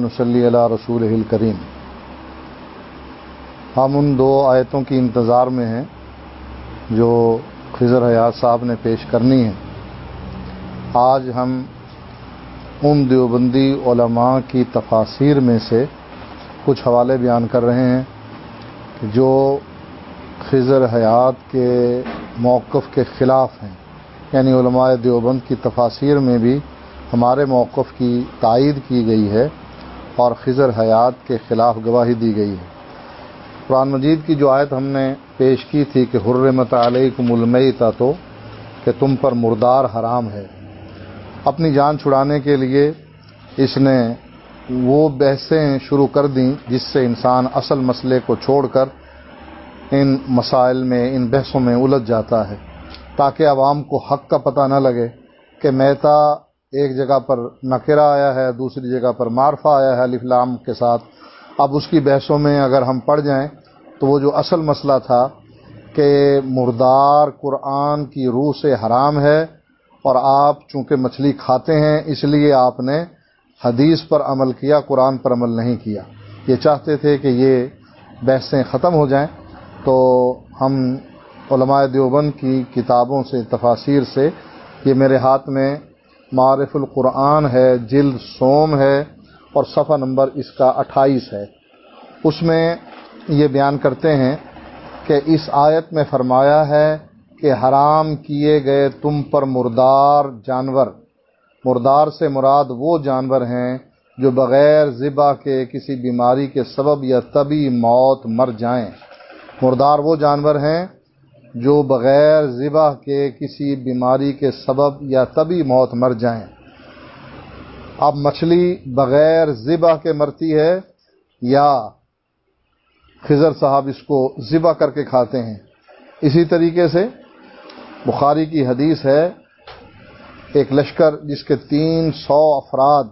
ونصلی علی رسولہ الکریم۔ ہم ان دو آیتوں کی انتظار میں ہیں جو خضر حیات صاحب نے پیش کرنی ہیں۔ آج ہم ان دیوبندی علماء کی تفاسیر میں سے کچھ حوالے بیان کر رہے ہیں جو خضر حیات کے موقف کے خلاف ہیں، یعنی علماء دیوبند کی تفاسیر میں بھی ہمارے موقف کی تائید کی گئی ہے اور خضر حیات کے خلاف گواہی دی گئی ہے۔ قرآن مجید کی جو آیت ہم نے پیش کی تھی کہ حرمت علیکم المیتۃ، کہ تم پر مردار حرام ہے، اپنی جان چھڑانے کے لیے اس نے وہ بحثیں شروع کر دیں جس سے انسان اصل مسئلے کو چھوڑ کر ان مسائل میں، ان بحثوں میں الجھ جاتا ہے، تاکہ عوام کو حق کا پتہ نہ لگے کہ میتا ایک جگہ پر نکرہ آیا ہے، دوسری جگہ پر معرفہ آیا ہے الف لام کے ساتھ۔ اب اس کی بحثوں میں اگر ہم پڑ جائیں تو وہ جو اصل مسئلہ تھا کہ مردار قرآن کی روح سے حرام ہے، اور آپ چونکہ مچھلی کھاتے ہیں اس لیے آپ نے حدیث پر عمل کیا، قرآن پر عمل نہیں کیا۔ یہ چاہتے تھے کہ یہ بحثیں ختم ہو جائیں، تو ہم علماء دیوبند کی کتابوں سے، تفاسیر سے، یہ میرے ہاتھ میں معارف القرآن ہے، جلد سوم ہے اور صفحہ نمبر اس کا 28 ہے، اس میں یہ بیان کرتے ہیں کہ اس آیت میں فرمایا ہے کہ حرام کیے گئے تم پر مردار جانور، مردار سے مراد وہ جانور ہیں جو بغیر ذبح کے کسی بیماری کے سبب یا طبی موت مر جائیں۔ مردار وہ جانور ہیں جو بغیر ذبح کے کسی بیماری کے سبب یا طبی موت مر جائیں۔ اب مچھلی بغیر ذبح کے مرتی ہے یا خضر صاحب اس کو ذبح کر کے کھاتے ہیں؟ اسی طریقے سے بخاری کی حدیث ہے، ایک لشکر جس کے 300 افراد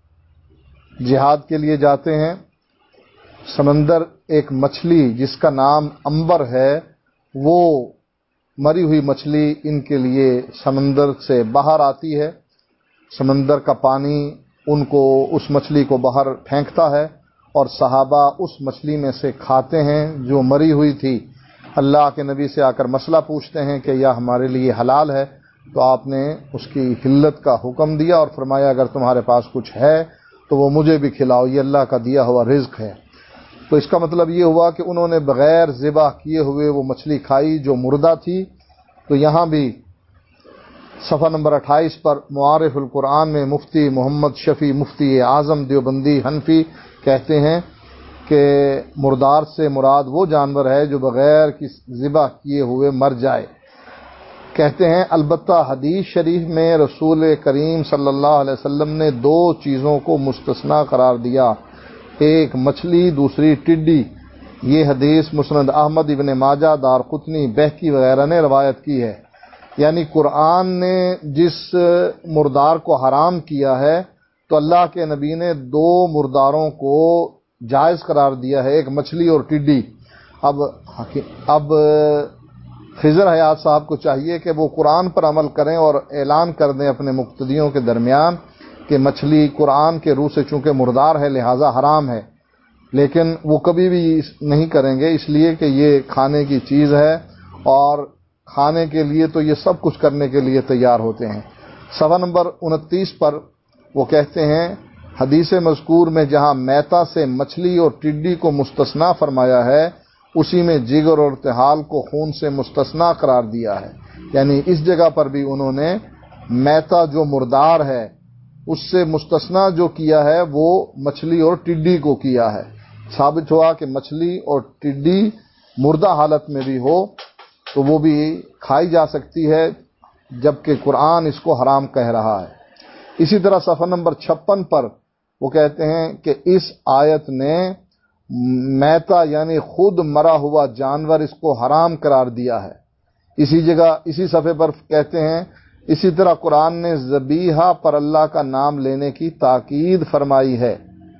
جہاد کے لیے جاتے ہیں، سمندر ایک مچھلی جس کا نام عنبر ہے، وہ مری ہوئی مچھلی ان کے لیے سمندر سے باہر آتی ہے، سمندر کا پانی ان کو اس مچھلی کو باہر پھینکتا ہے اور صحابہ اس مچھلی میں سے کھاتے ہیں جو مری ہوئی تھی۔ اللہ کے نبی سے آ کر مسئلہ پوچھتے ہیں کہ یہ ہمارے لیے حلال ہے، تو آپ نے اس کی حلت کا حکم دیا اور فرمایا اگر تمہارے پاس کچھ ہے تو وہ مجھے بھی کھلاؤ، یہ اللہ کا دیا ہوا رزق ہے۔ تو اس کا مطلب یہ ہوا کہ انہوں نے بغیر ذبح کیے ہوئے وہ مچھلی کھائی جو مردہ تھی۔ تو یہاں بھی صفحہ نمبر 28 پر معارف القرآن میں مفتی محمد شفیع مفتی اعظم دیوبندی حنفی کہتے ہیں کہ مردار سے مراد وہ جانور ہے جو بغیر ذبح کیے ہوئے مر جائے۔ کہتے ہیں البتہ حدیث شریف میں رسول کریم صلی اللہ علیہ وسلم نے 2 چیزوں کو مستثنا قرار دیا، ایک مچھلی، دوسری ٹڈی۔ یہ حدیث مسند احمد، ابن ماجہ، دارقطنی، بہقی وغیرہ نے روایت کی ہے۔ یعنی قرآن نے جس مردار کو حرام کیا ہے تو اللہ کے نبی نے 2 مرداروں کو جائز قرار دیا ہے، ایک مچھلی اور ٹڈی۔ اب خضر حیات صاحب کو چاہیے کہ وہ قرآن پر عمل کریں اور اعلان کر دیں اپنے مقتدیوں کے درمیان کہ مچھلی قرآن کے روح سے چونکہ مردار ہے لہذا حرام ہے، لیکن وہ کبھی بھی نہیں کریں گے اس لیے کہ یہ کھانے کی چیز ہے اور کھانے کے لیے تو یہ سب کچھ کرنے کے لیے تیار ہوتے ہیں۔ صفحہ نمبر 29 پر وہ کہتے ہیں حدیث مذکور میں جہاں میتا سے مچھلی اور ٹڈی کو مستثنا فرمایا ہے، اسی میں جگر اور تحال کو خون سے مستثنا قرار دیا ہے۔ یعنی اس جگہ پر بھی انہوں نے میتا جو مردار ہے اس سے مستثنا جو کیا ہے وہ مچھلی اور ٹڈی کو کیا ہے۔ ثابت ہوا کہ مچھلی اور ٹڈی مردہ حالت میں بھی ہو تو وہ بھی کھائی جا سکتی ہے، جبکہ قرآن اس کو حرام کہہ رہا ہے۔ اسی طرح صفحہ نمبر 56 پر وہ کہتے ہیں کہ اس آیت نے میتا یعنی خود مرا ہوا جانور اس کو حرام قرار دیا ہے۔ اسی جگہ اسی صفحے پر کہتے ہیں اسی طرح قرآن نے ذبیحہ پر اللہ کا نام لینے کی تاکید فرمائی ہے۔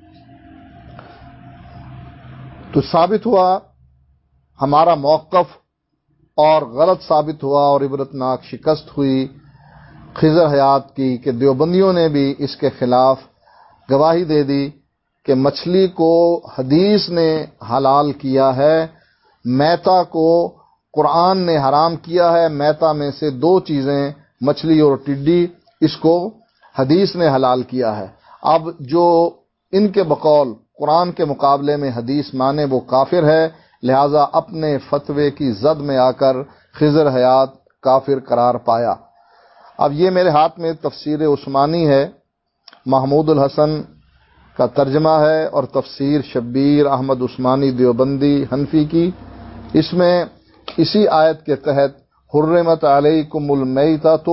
تو ثابت ہوا ہمارا موقف اور غلط ثابت ہوا اور عبرتناک شکست ہوئی خضر حیات کی کہ دیوبندیوں نے بھی اس کے خلاف گواہی دے دی کہ مچھلی کو حدیث نے حلال کیا ہے، میتا کو قرآن نے حرام کیا ہے۔ میتا میں سے دو چیزیں مچھلی اور ٹڈی، اس کو حدیث نے حلال کیا ہے۔ اب جو ان کے بقول قرآن کے مقابلے میں حدیث مانے وہ کافر ہے، لہذا اپنے فتوے کی زد میں آ کر خضر حیات کافر قرار پایا۔ اب یہ میرے ہاتھ میں تفسیر عثمانی ہے، محمود الحسن کا ترجمہ ہے، اور تفسیر شبیر احمد عثمانی دیوبندی حنفی کی۔ اس میں اسی آیت کے تحت حرمت علیکم المیتہ تو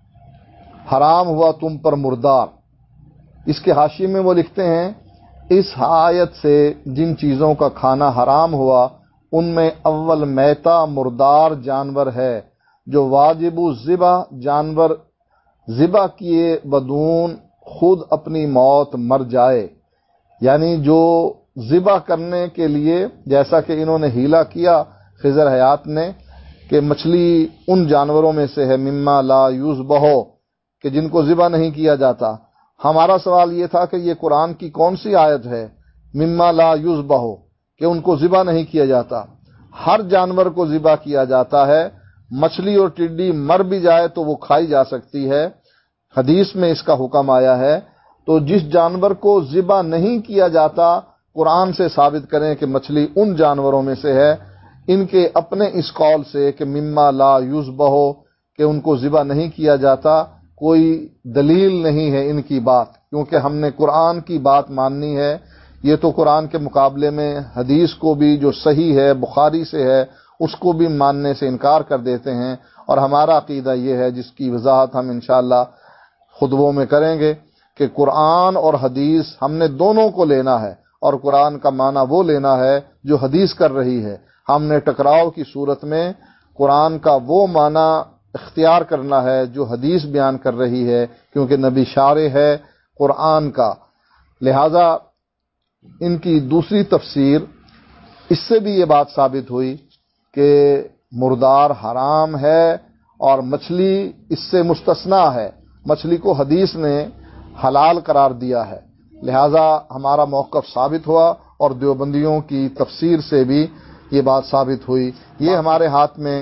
حرام ہوا تم پر مردار، اس کے حاشیے میں وہ لکھتے ہیں اس آیت سے جن چیزوں کا کھانا حرام ہوا ان میں اول میتا مردار جانور ہے، جو واجب الذبح جانور ذبح کیے بدون خود اپنی موت مر جائے، یعنی جو ذبح کرنے کے لیے، جیسا کہ انہوں نے حیلہ کیا خضر حیات نے کہ مچھلی ان جانوروں میں سے ہے مما لا یذبح، کہ جن کو ذبح نہیں کیا جاتا۔ ہمارا سوال یہ تھا کہ یہ قرآن کی کون سی آیت ہے مما لا یذبح کہ ان کو ذبح نہیں کیا جاتا؟ ہر جانور کو ذبح کیا جاتا ہے، مچھلی اور ٹڈی مر بھی جائے تو وہ کھائی جا سکتی ہے، حدیث میں اس کا حکم آیا ہے۔ تو جس جانور کو ذبح نہیں کیا جاتا قرآن سے ثابت کریں کہ مچھلی ان جانوروں میں سے ہے۔ ان کے اپنے اس قول سے کہ مما لا یذبح کہ ان کو ذبح نہیں کیا جاتا کوئی دلیل نہیں ہے ان کی بات، کیونکہ ہم نے قرآن کی بات ماننی ہے۔ یہ تو قرآن کے مقابلے میں حدیث کو بھی جو صحیح ہے بخاری سے ہے اس کو بھی ماننے سے انکار کر دیتے ہیں، اور ہمارا عقیدہ یہ ہے جس کی وضاحت ہم انشاءاللہ خطبوں میں کریں گے کہ قرآن اور حدیث ہم نے دونوں کو لینا ہے، اور قرآن کا معنی وہ لینا ہے جو حدیث کر رہی ہے۔ ہم نے ٹکراؤ کی صورت میں قرآن کا وہ معنی اختیار کرنا ہے جو حدیث بیان کر رہی ہے، کیونکہ نبی شارع ہے قرآن کا۔ لہذا ان کی دوسری تفسیر، اس سے بھی یہ بات ثابت ہوئی کہ مردار حرام ہے اور مچھلی اس سے مستثنا ہے، مچھلی کو حدیث نے حلال قرار دیا ہے، لہذا ہمارا موقف ثابت ہوا، اور دیوبندیوں کی تفسیر سے بھی یہ بات ثابت ہوئی۔ یہ ہمارے ہاتھ میں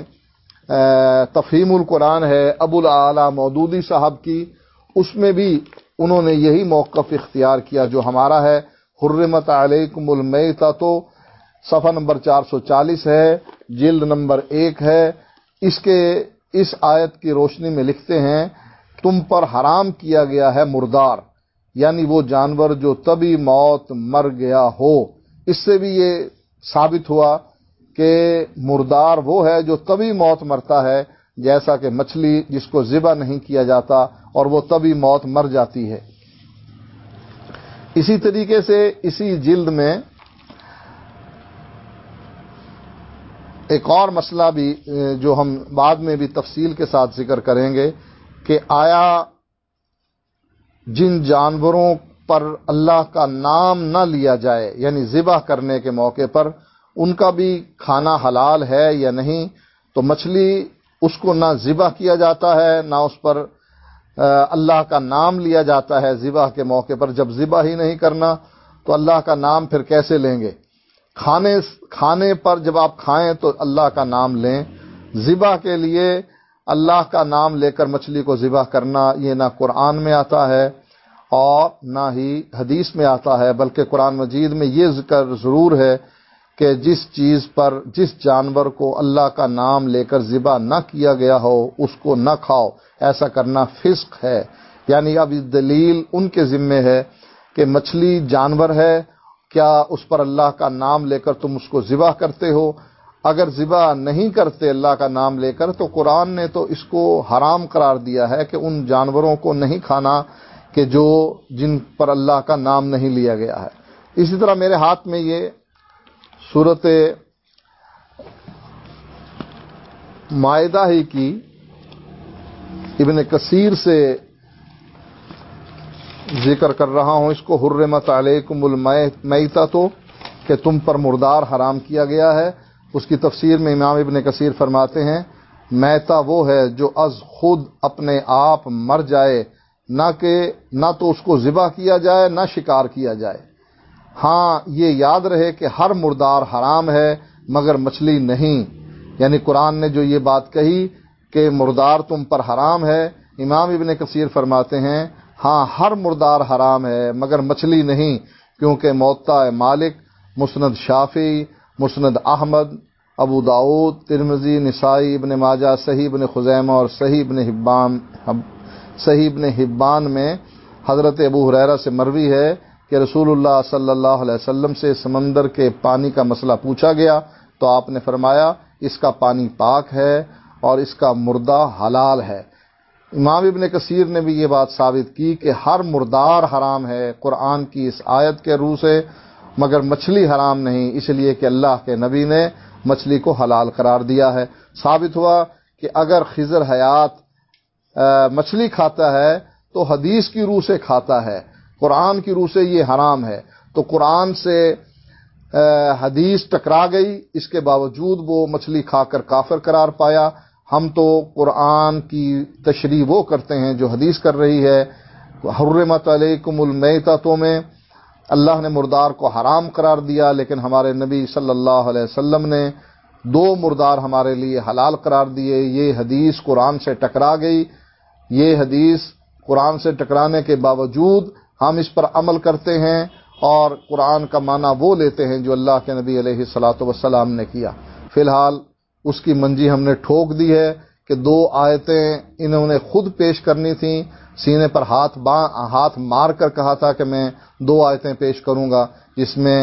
تفہیم القرآن ہے ابو الاعلی مودودی صاحب کی، اس میں بھی انہوں نے یہی موقف اختیار کیا جو ہمارا ہے۔ حرمت علیکم المیتہ تو صفحہ نمبر 440 ہے، جلد نمبر 1 ہے۔ اس آیت کی روشنی میں لکھتے ہیں تم پر حرام کیا گیا ہے مردار، یعنی وہ جانور جو طبی موت مر گیا ہو۔ اس سے بھی یہ ثابت ہوا کہ مردار وہ ہے جو طبی موت مرتا ہے، جیسا کہ مچھلی جس کو ذبح نہیں کیا جاتا اور وہ طبی موت مر جاتی ہے۔ اسی طریقے سے اسی جلد میں ایک اور مسئلہ بھی جو ہم بعد میں بھی تفصیل کے ساتھ ذکر کریں گے کہ آیا جن جانوروں پر اللہ کا نام نہ لیا جائے، یعنی ذبح کرنے کے موقع پر ان کا بھی کھانا حلال ہے یا نہیں؟ تو مچھلی اس کو نہ ذبح کیا جاتا ہے نہ اس پر اللہ کا نام لیا جاتا ہے ذبح کے موقع پر۔ جب ذبح ہی نہیں کرنا تو اللہ کا نام پھر کیسے لیں گے؟ کھانے پر جب آپ کھائیں تو اللہ کا نام لیں، ذبح کے لیے اللہ کا نام لے کر مچھلی کو ذبح کرنا یہ نہ قرآن میں آتا ہے اور نہ ہی حدیث میں آتا ہے، بلکہ قرآن مجید میں یہ ذکر ضرور ہے کہ جس چیز پر جس جانور کو اللہ کا نام لے کر ذبح نہ کیا گیا ہو اس کو نہ کھاؤ، ایسا کرنا فسق ہے۔ یعنی اب دلیل ان کے ذمے ہے کہ مچھلی جانور ہے، کیا اس پر اللہ کا نام لے کر تم اس کو ذبح کرتے ہو؟ اگر ذبح نہیں کرتے اللہ کا نام لے کر تو قرآن نے تو اس کو حرام قرار دیا ہے کہ ان جانوروں کو نہیں کھانا کہ جن پر اللہ کا نام نہیں لیا گیا ہے۔ اسی طرح میرے ہاتھ میں یہ سورۃ مائدہ ہی کی ابن کثیر سے ذکر کر رہا ہوں، اس کو حرمت علیکم المیتہ تو کہ تم پر مردار حرام کیا گیا ہے۔ اس کی تفسیر میں امام ابن کثیر فرماتے ہیں میتہ وہ ہے جو از خود اپنے آپ مر جائے، نہ تو اس کو ذبح کیا جائے نہ شکار کیا جائے۔ ہاں یہ یاد رہے کہ ہر مردار حرام ہے مگر مچھلی نہیں. یعنی قرآن نے جو یہ بات کہی کہ مردار تم پر حرام ہے، امام ابن کثیر فرماتے ہیں ہاں ہر مردار حرام ہے مگر مچھلی نہیں، کیونکہ موطا مالک، مسند شافعی، مسند احمد، ابو داؤد، ترمذی، نسائی، ابن ماجہ، صحیح ابن خزیمہ اور صحیح ابن حبان میں حضرت ابو ہریرہ سے مروی ہے کہ رسول اللہ صلی اللہ علیہ وسلم سے سمندر کے پانی کا مسئلہ پوچھا گیا تو آپ نے فرمایا اس کا پانی پاک ہے اور اس کا مردہ حلال ہے. امام ابن کثیر نے بھی یہ بات ثابت کی کہ ہر مردار حرام ہے قرآن کی اس آیت کے روح سے، مگر مچھلی حرام نہیں، اس لیے کہ اللہ کے نبی نے مچھلی کو حلال قرار دیا ہے. ثابت ہوا کہ اگر خضر حیات مچھلی کھاتا ہے تو حدیث کی روح سے کھاتا ہے، قرآن کی روح سے یہ حرام ہے. تو قرآن سے حدیث ٹکرا گئی، اس کے باوجود وہ مچھلی کھا کر کافر قرار پایا. ہم تو قرآن کی تشریح وہ کرتے ہیں جو حدیث کر رہی ہے. حرمت علیکم المیتۃ میں اللہ نے مردار کو حرام قرار دیا، لیکن ہمارے نبی صلی اللہ علیہ وسلم نے 2 مردار ہمارے لیے حلال قرار دیے. یہ حدیث قرآن سے ٹکرا گئی. یہ حدیث قرآن سے ٹکرانے کے باوجود ہم اس پر عمل کرتے ہیں اور قرآن کا معنی وہ لیتے ہیں جو اللہ کے نبی علیہ الصلاۃ والسلام نے کیا. فی الحال اس کی منجی ہم نے ٹھوک دی ہے کہ 2 آیتیں انہوں نے خود پیش کرنی تھیں. سینے پر ہاتھ مار کر کہا تھا کہ میں 2 آیتیں پیش کروں گا جس میں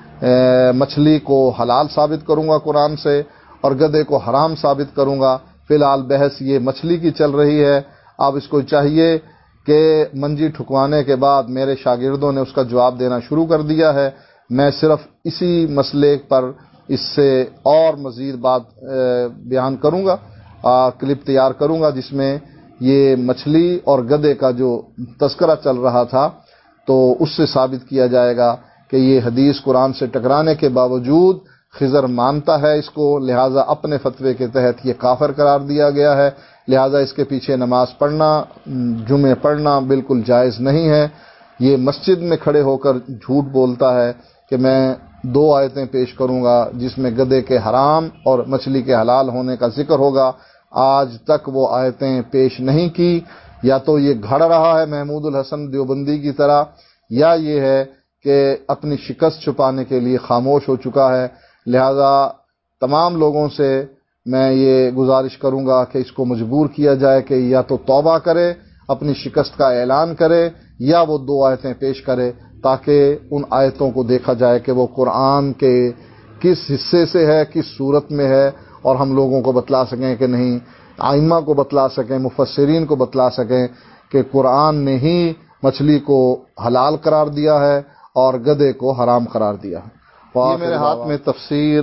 مچھلی کو حلال ثابت کروں گا قرآن سے اور گدھے کو حرام ثابت کروں گا. فی الحال بحث یہ مچھلی کی چل رہی ہے. اب اس کو چاہیے کہ منجی ٹھکوانے کے بعد میرے شاگردوں نے اس کا جواب دینا شروع کر دیا ہے. میں صرف اسی مسئلے پر اس سے اور مزید بات بیان کروں گا، کلپ تیار کروں گا جس میں یہ مچھلی اور گدھے کا جو تذکرہ چل رہا تھا تو اس سے ثابت کیا جائے گا کہ یہ حدیث قرآن سے ٹکرانے کے باوجود خضر مانتا ہے اس کو، لہٰذا اپنے فتوے کے تحت یہ کافر قرار دیا گیا ہے. لہٰذا اس کے پیچھے نماز پڑھنا، جمعے پڑھنا بالکل جائز نہیں ہے. یہ مسجد میں کھڑے ہو کر جھوٹ بولتا ہے کہ میں 2 آیتیں پیش کروں گا جس میں گدھے کے حرام اور مچھلی کے حلال ہونے کا ذکر ہوگا. آج تک وہ آیتیں پیش نہیں کی. یا تو یہ گھڑ رہا ہے محمود الحسن دیوبندی کی طرح، یا یہ ہے کہ اپنی شکست چھپانے کے لیے خاموش ہو چکا ہے. لہذا تمام لوگوں سے میں یہ گزارش کروں گا کہ اس کو مجبور کیا جائے کہ یا تو توبہ کرے، اپنی شکست کا اعلان کرے، یا وہ 2 آیتیں پیش کرے تاکہ ان آیتوں کو دیکھا جائے کہ وہ قرآن کے کس حصے سے ہے، کس صورت میں ہے، اور ہم لوگوں کو بتلا سکیں کہ نہیں، ائمہ کو بتلا سکیں، مفسرین کو بتلا سکیں کہ قرآن نے ہی مچھلی کو حلال قرار دیا ہے اور گدھے کو حرام قرار دیا ہے. یہ میرے ہاتھ میں تفسیر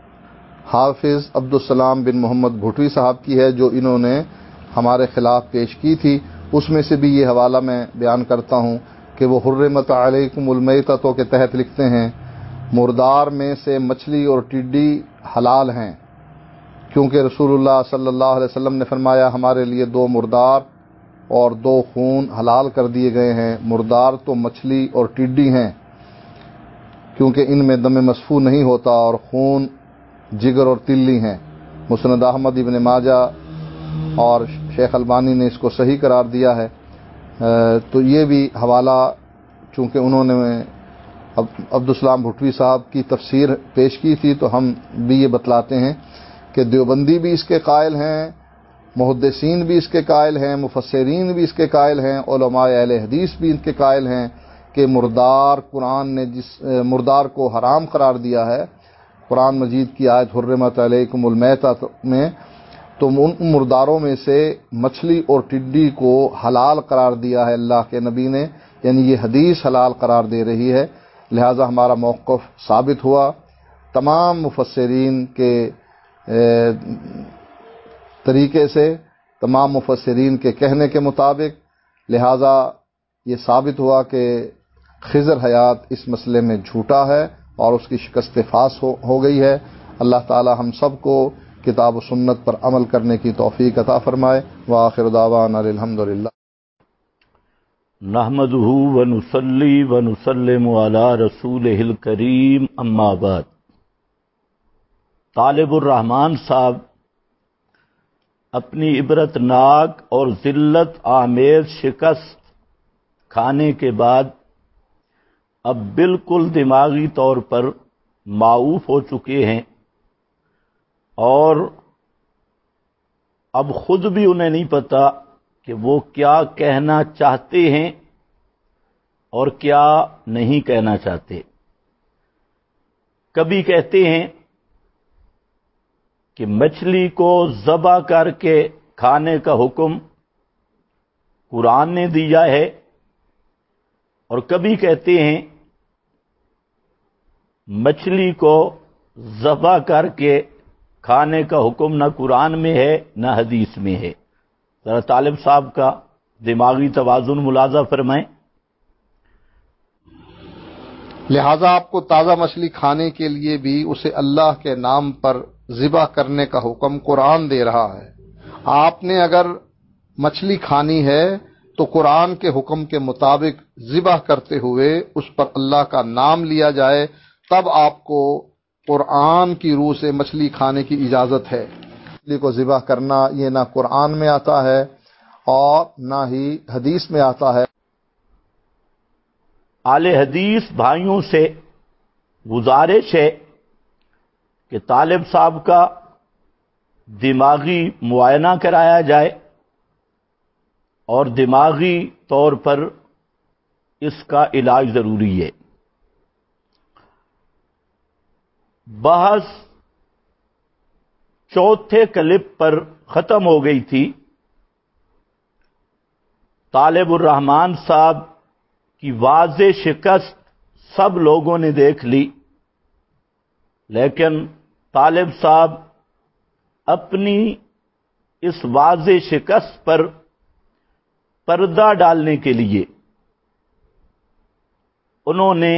حافظ عبدالسلام بن محمد بھٹوی صاحب کی ہے جو انہوں نے ہمارے خلاف پیش کی تھی. اس میں سے بھی یہ حوالہ میں بیان کرتا ہوں کہ وہ حرمت علیکم المیتۃ کے تحت لکھتے ہیں مردار میں سے مچھلی اور ٹڈی حلال ہیں، کیونکہ رسول اللہ صلی اللہ علیہ وسلم نے فرمایا ہمارے لیے 2 مردار اور 2 خون حلال کر دیے گئے ہیں. مردار تو مچھلی اور ٹڈی ہیں کیونکہ ان میں دم مسفوح نہیں ہوتا، اور خون جگر اور تلی ہیں. مسند احمد، ابن ماجہ اور شیخ البانی نے اس کو صحیح قرار دیا ہے. تو یہ بھی حوالہ چونکہ انہوں نے عبدالسلام بھٹوی صاحب کی تفسیر پیش کی تھی تو ہم بھی یہ بتلاتے ہیں کہ دیوبندی بھی اس کے قائل ہیں، محدثین بھی اس کے قائل ہیں، مفسرین بھی اس کے قائل ہیں، علماء اہل حدیث بھی ان کے قائل ہیں کہ مردار قرآن نے جس مردار کو حرام قرار دیا ہے قرآن مجید کی آیت حرمت علیکم المیتۃ میں، تو ان مرداروں میں سے مچھلی اور ٹڈی کو حلال قرار دیا ہے اللہ کے نبی نے، یعنی یہ حدیث حلال قرار دے رہی ہے. لہذا ہمارا موقف ثابت ہوا تمام مفسرین کے طریقے سے، تمام مفسرین کے کہنے کے مطابق. لہذا یہ ثابت ہوا کہ خضر حیات اس مسئلے میں جھوٹا ہے اور اس کی شکست فاس ہو گئی ہے. اللہ تعالی ہم سب کو کتاب و سنت پر عمل کرنے کی توفیق عطا فرمائے. وآخر دعوانا الحمدللہ. نحمده ونصلي ونسلم على رسوله الكريم اما بعد۔ طالب الرحمان صاحب اپنی عبرتناک اور ذلت آمیز شکست کھانے کے بعد اب بالکل دماغی طور پر معوف ہو چکے ہیں اور اب خود بھی انہیں نہیں پتا کہ وہ کیا کہنا چاہتے ہیں اور کیا نہیں کہنا چاہتے۔ کبھی کہتے ہیں کہ مچھلی کو ذبح کر کے کھانے کا حکم قرآن نے دیا ہے، اور کبھی کہتے ہیں مچھلی کو ذبح کر کے کھانے کا حکم نہ قرآن میں ہے نہ حدیث میں ہے۔ ذرا طالب صاحب کا دماغی توازن ملاحظہ فرمائیں۔ لہذا آپ کو تازہ مچھلی کھانے کے لیے بھی اسے اللہ کے نام پر ذبح کرنے کا حکم قرآن دے رہا ہے۔ آپ نے اگر مچھلی کھانی ہے تو قرآن کے حکم کے مطابق ذبح کرتے ہوئے اس پر اللہ کا نام لیا جائے، تب آپ کو قرآن کی روح سے مچھلی کھانے کی اجازت ہے۔ مچھلی کو ذبح کرنا یہ نہ قرآن میں آتا ہے اور نہ ہی حدیث میں آتا ہے۔ اہل حدیث بھائیوں سے گزارش ہے کہ طالب صاحب کا دماغی معائنہ کرایا جائے اور دماغی طور پر اس کا علاج ضروری ہے۔ بحث چوتھے کلپ پر ختم ہو گئی تھی۔ طالب الرحمان صاحب کی واضح شکست سب لوگوں نے دیکھ لی، لیکن طالب صاحب اپنی اس واضح شکست پر پردہ ڈالنے کے لیے انہوں نے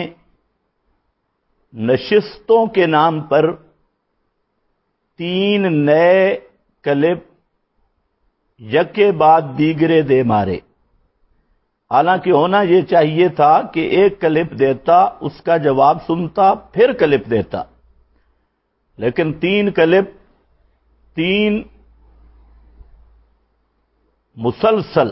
نشستوں کے نام پر 3 نئے کلپ یکے بعد دیگرے دے مارے۔ حالانکہ ہونا یہ چاہیے تھا کہ ایک کلپ دیتا، اس کا جواب سنتا، پھر کلپ دیتا، لیکن 3 کلپ 3 مسلسل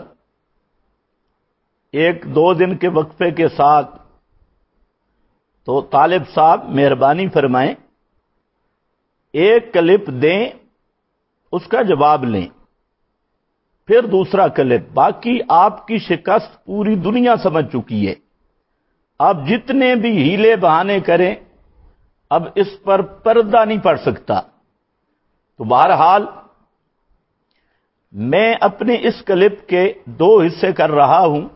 1-2 دن کے وقفے کے ساتھ۔ تو طالب صاحب مہربانی فرمائیں، ایک کلپ دیں، اس کا جواب لیں، پھر دوسرا کلپ۔ باقی آپ کی شکست پوری دنیا سمجھ چکی ہے۔ آپ جتنے بھی ہیلے بہانے کریں، اب اس پر پردہ نہیں پڑ سکتا۔ تو بہرحال میں اپنے اس کلپ کے 2 حصے کر رہا ہوں۔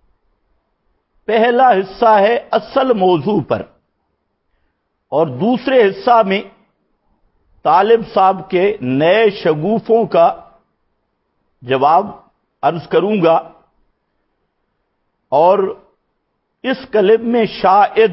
پہلا حصہ ہے اصل موضوع پر، اور دوسرے حصہ میں طالب صاحب کے نئے شگوفوں کا جواب عرض کروں گا، اور اس کلپ میں شاید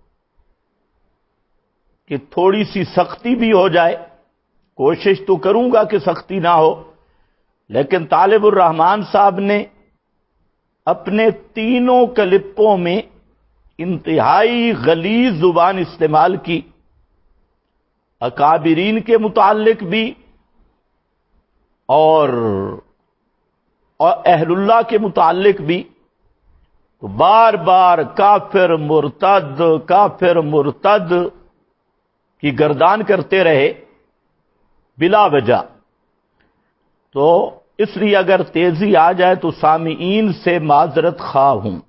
کہ تھوڑی سی سختی بھی ہو جائے، کوشش تو کروں گا کہ سختی نہ ہو، لیکن طالب الرحمان صاحب نے اپنے 3 کلپوں میں انتہائی غلیظ زبان استعمال کی، اکابرین کے متعلق بھی اور اہل اللہ کے متعلق بھی۔ تو بار بار کافر مرتد کی گردان کرتے رہے بلا وجہ۔ تو اس لیے اگر تیزی آ جائے تو سامعین سے معذرت خواہ ہوں۔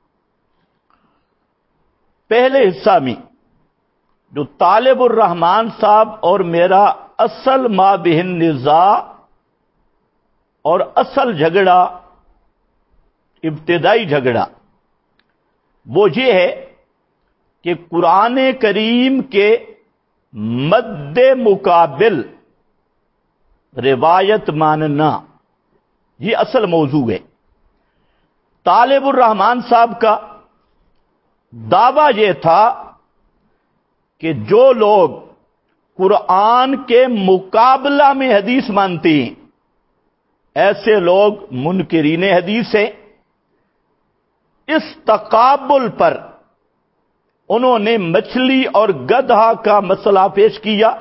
پہلے حصہ میں جو طالب الرحمان صاحب اور میرا اصل مابہن نزاع اور اصل جھگڑا، ابتدائی جھگڑا، وہ یہ ہے کہ قرآن کریم کے مد مقابل روایت ماننا، یہ اصل موضوع ہے۔ طالب الرحمان صاحب کا دعویٰ یہ تھا کہ جو لوگ قرآن کے مقابلہ میں حدیث مانتے ہیں ایسے لوگ منکرین حدیث ہیں، اس تقابل پر انہوں نے مچھلی اور گدھا کا مسئلہ پیش کیا۔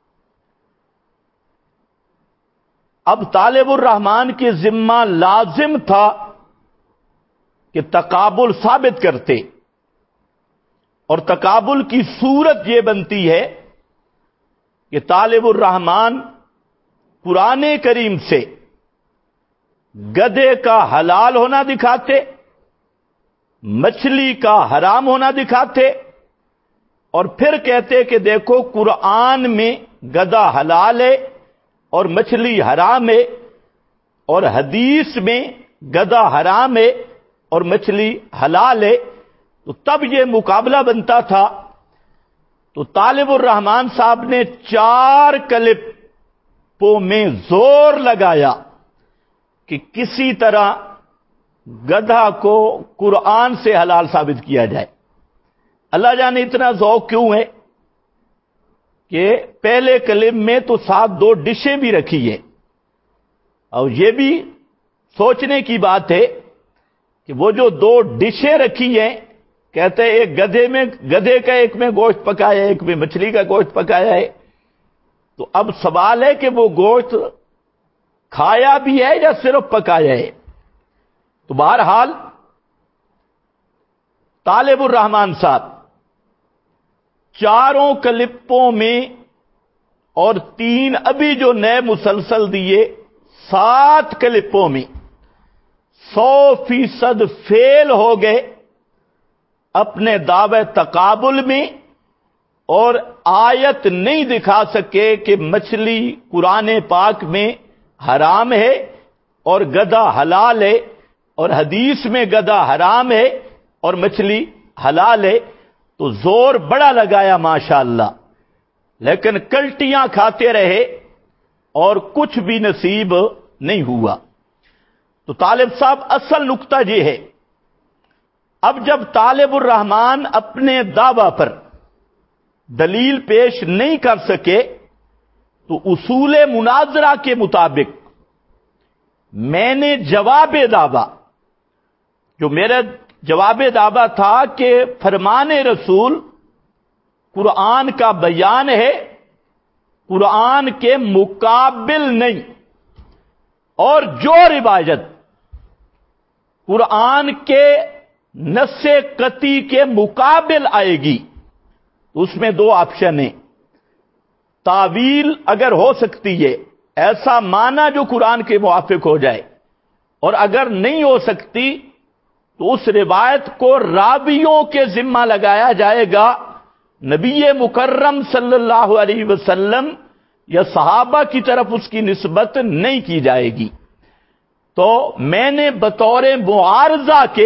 اب طالب الرحمن کے ذمہ لازم تھا کہ تقابل ثابت کرتے، اور تقابل کی صورت یہ بنتی ہے کہ طالب الرحمن قرآن کریم سے گدھے کا حلال ہونا دکھاتے، مچھلی کا حرام ہونا دکھاتے، اور پھر کہتے کہ دیکھو قرآن میں گدھا حلال ہے اور مچھلی حرام ہے، اور حدیث میں گدھا حرام ہے اور مچھلی حلال ہے، تو تب یہ مقابلہ بنتا تھا۔ تو طالب الرحمن صاحب نے 4 کلپوں میں زور لگایا کہ کسی طرح گدھا کو قرآن سے حلال ثابت کیا جائے۔ اللہ جانے اتنا ذوق کیوں ہے کہ پہلے کلپ میں تو ساتھ 2 ڈشیں بھی رکھی ہے، اور یہ بھی سوچنے کی بات ہے کہ وہ جو 2 ڈشیں رکھی ہیں، کہتے ہیں ایک گدھے کا ایک میں گوشت پکایا ہے، ایک میں مچھلی کا گوشت پکایا ہے۔ تو اب سوال ہے کہ وہ گوشت کھایا بھی ہے یا صرف پکایا ہے؟ تو بہرحال طالب الرحمن صاحب 4 کلپوں میں اور 3 ابھی جو نئے مسلسل دیے 7 کلپوں میں 100% فیل ہو گئے اپنے دعوے تقابل میں، اور آیت نہیں دکھا سکے کہ مچھلی قرآن پاک میں حرام ہے اور گدھا حلال ہے، اور حدیث میں گدھا حرام ہے اور مچھلی حلال ہے۔ تو زور بڑا لگایا ماشاءاللہ، لیکن کلٹیاں کھاتے رہے اور کچھ بھی نصیب نہیں ہوا۔ تو طالب صاحب اصل نقطہ یہ ہے، اب جب طالب الرحمن اپنے دعویٰ پر دلیل پیش نہیں کر سکے تو اصول مناظرہ کے مطابق میں نے جواب دعویٰ، جو میرا جواب دعویٰ تھا کہ فرمان رسول قرآن کا بیان ہے، قرآن کے مقابل نہیں، اور جو روایت قرآن کے نص قطعی کے مقابل آئے گی تو اس میں 2 آپشن ہیں۔ تعویل اگر ہو سکتی ہے، ایسا معنی جو قرآن کے موافق ہو جائے، اور اگر نہیں ہو سکتی تو اس روایت کو راویوں کے ذمہ لگایا جائے گا، نبی مکرم صلی اللہ علیہ وسلم یا صحابہ کی طرف اس کی نسبت نہیں کی جائے گی۔ تو میں نے بطور معارضہ کے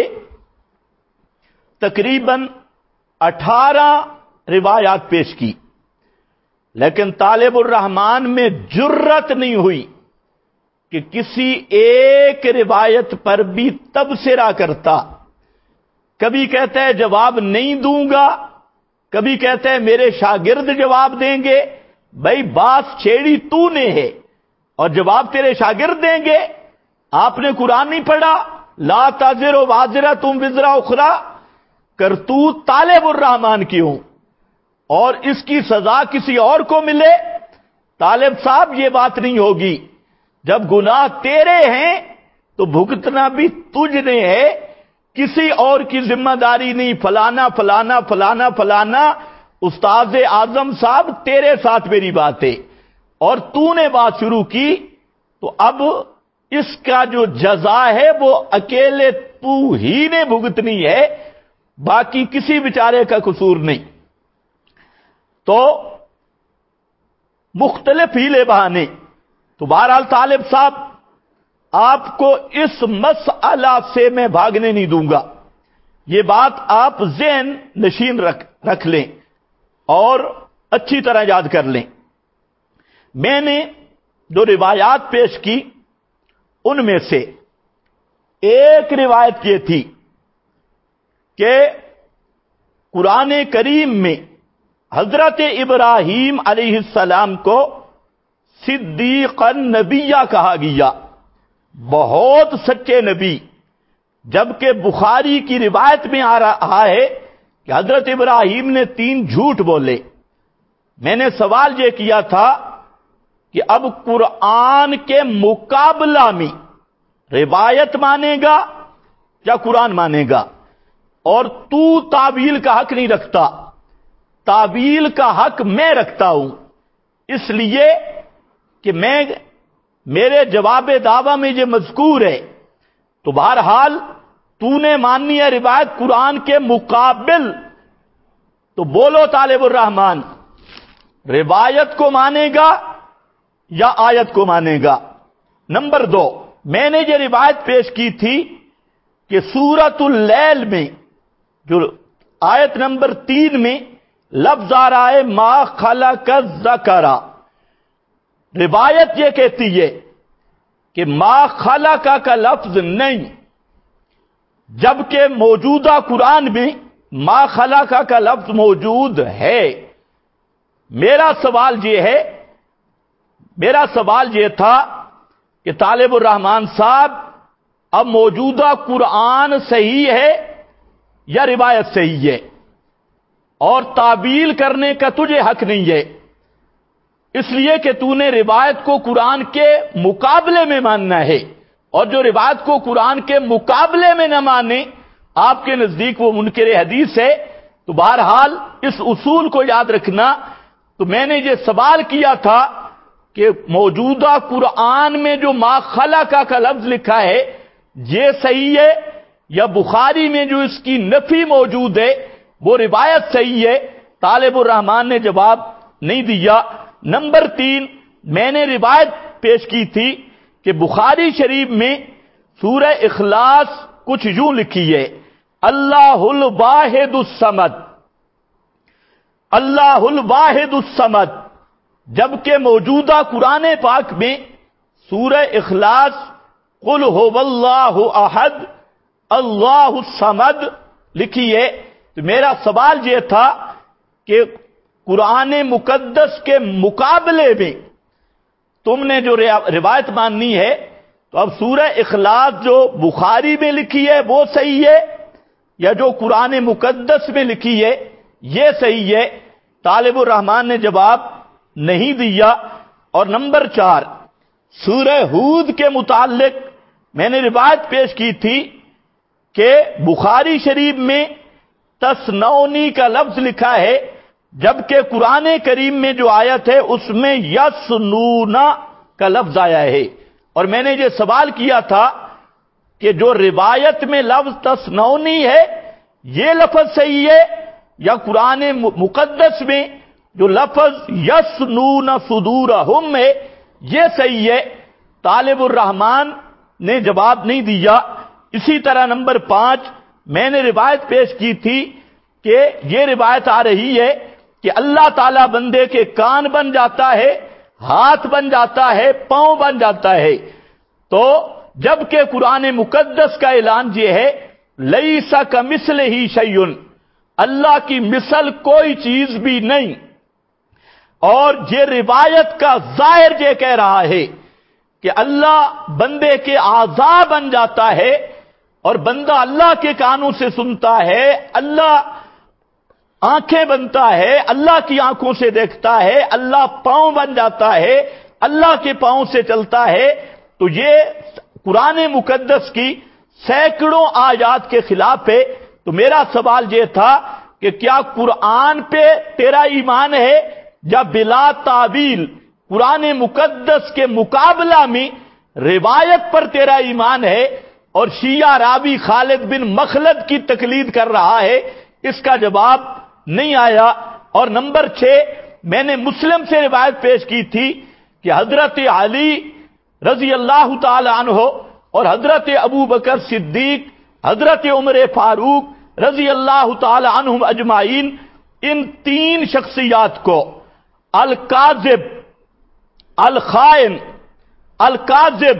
تقریباً 18 روایات پیش کی، لیکن طالب الرحمن میں جرت نہیں ہوئی کہ کسی ایک روایت پر بھی تبصرہ کرتا۔ کبھی کہتا ہے جواب نہیں دوں گا، کبھی کہتا ہے میرے شاگرد جواب دیں گے۔ بھائی بات چھیڑی تو نے ہے اور جواب تیرے شاگرد دیں گے۔ آپ نے قرآن نہیں پڑھا، لا تزر وازرۃ وزر اخری، کرتوت طالب الرحمن کی ہوں اور اس کی سزا کسی اور کو ملے؟ طالب صاحب یہ بات نہیں ہوگی۔ جب گناہ تیرے ہیں تو بھگتنا بھی تجھ نے ہے، کسی اور کی ذمہ داری نہیں۔ فلانا فلانا فلانا فلانا استاد اعظم صاحب تیرے ساتھ میری بات ہے، اور تو نے بات شروع کی تو اب اس کا جو جزا ہے وہ اکیلے تو ہی نے بھگتنی ہے، باقی کسی بیچارے کا قصور نہیں۔ تو مختلف ہیلے بہانے۔ تو بہرحال طالب صاحب آپ کو اس مسئلہ سے میں بھاگنے نہیں دوں گا، یہ بات آپ ذہن نشین رکھ لیں اور اچھی طرح یاد کر لیں۔ میں نے جو روایات پیش کی ان میں سے ایک روایت یہ تھی کہ قرآن کریم میں حضرت ابراہیم علیہ السلام کو صدیق النبیہ کہا گیا، بہت سچے نبی، جبکہ بخاری کی روایت میں آ رہا ہے کہ حضرت ابراہیم نے 3 جھوٹ بولے۔ میں نے سوال یہ کیا تھا کہ اب قرآن کے مقابلہ میں روایت مانے گا یا قرآن مانے گا؟ اور تو تعویل کا حق نہیں رکھتا، تعویل کا حق میں رکھتا ہوں، اس لیے کہ میرے جواب دعویٰ میں یہ مذکور ہے۔ تو بہرحال تو نے ماننی ہے روایت قرآن کے مقابل، تو بولو طالب الرحمن، روایت کو مانے گا یا آیت کو مانے گا؟ نمبر 2، میں نے یہ روایت پیش کی تھی کہ سورۃ اللیل میں جو آیت نمبر 3 میں لفظ آ رہا ہے ما خلق الذکر، روایت یہ کہتی ہے کہ ما خلق کا لفظ نہیں، جبکہ موجودہ قرآن میں ما خلق کا لفظ موجود ہے۔ میرا سوال یہ تھا کہ طالب الرحمن صاحب، اب موجودہ قرآن صحیح ہے یا روایت صحیح ہے؟ اور تعویل کرنے کا تجھے حق نہیں ہے، اس لیے کہ تو نے روایت کو قرآن کے مقابلے میں ماننا ہے، اور جو روایت کو قرآن کے مقابلے میں نہ مانے آپ کے نزدیک وہ منکر حدیث ہے۔ تو بہرحال اس اصول کو یاد رکھنا۔ تو میں نے یہ سوال کیا تھا کہ موجودہ قرآن میں جو ما خلق کا لفظ لکھا ہے یہ صحیح ہے یا بخاری میں جو اس کی نفی موجود ہے وہ روایت صحیح ہے؟ طالب الرحمن نے جواب نہیں دیا۔ نمبر 3، میں نے روایت پیش کی تھی کہ بخاری شریف میں سورہ اخلاص کچھ یوں لکھی ہے، اللہ الواحد الصمد، اللہ الواحد الصمد، جبکہ موجودہ قرآن پاک میں سورہ اخلاص قل هو اللہ احد اللہ الصمد لکھی ہے۔ تو میرا سوال یہ تھا کہ قرآن مقدس کے مقابلے میں تم نے جو روایت ماننی ہے، تو اب سورہ اخلاص جو بخاری میں لکھی ہے وہ صحیح ہے یا جو قرآن مقدس میں لکھی ہے یہ صحیح ہے؟ طالب الرحمن نے جواب نہیں دیا۔ اور نمبر 4، سورہ ہود کے متعلق میں نے روایت پیش کی تھی کہ بخاری شریف میں تسنونی کا لفظ لکھا ہے، جبکہ قرآن کریم میں جو آیت ہے اس میں یسنونا کا لفظ آیا ہے۔ اور میں نے یہ سوال کیا تھا کہ جو روایت میں لفظ تسنونی ہے یہ لفظ صحیح ہے یا قرآن مقدس میں جو لفظ یسنون صدورہم ہے یہ صحیح ہے؟ طالب الرحمن نے جواب نہیں دیا۔ اسی طرح نمبر 5، میں نے روایت پیش کی تھی کہ یہ روایت آ رہی ہے کہ اللہ تعالیٰ بندے کے کان بن جاتا ہے، ہاتھ بن جاتا ہے، پاؤں بن جاتا ہے۔ تو جبکہ قرآن مقدس کا اعلان یہ ہے لیس کمثلہ شیء، اللہ کی مثل کوئی چیز بھی نہیں، اور یہ روایت کا ظاہر یہ کہہ رہا ہے کہ اللہ بندے کے اعضاء بن جاتا ہے، اور بندہ اللہ کے کانوں سے سنتا ہے، اللہ آنکھیں بنتا ہے، اللہ کی آنکھوں سے دیکھتا ہے، اللہ پاؤں بن جاتا ہے، اللہ کے پاؤں سے چلتا ہے۔ تو یہ قرآن مقدس کی سینکڑوں آیات کے خلاف ہے۔ تو میرا سوال یہ تھا کہ کیا قرآن پہ تیرا ایمان ہے یا بلا تعویل قرآن مقدس کے مقابلہ میں روایت پر تیرا ایمان ہے؟ اور شیعہ راوی خالد بن مخلد کی تقلید کر رہا ہے، اس کا جواب نہیں آیا۔ اور نمبر 6، میں نے مسلم سے روایت پیش کی تھی کہ حضرت علی رضی اللہ تعالی عنہ اور حضرت ابو بکر صدیق، حضرت عمر فاروق رضی اللہ تعالی عنہم اجمعین، ان 3 شخصیات کو الکاذب، الخائن، الکاذب،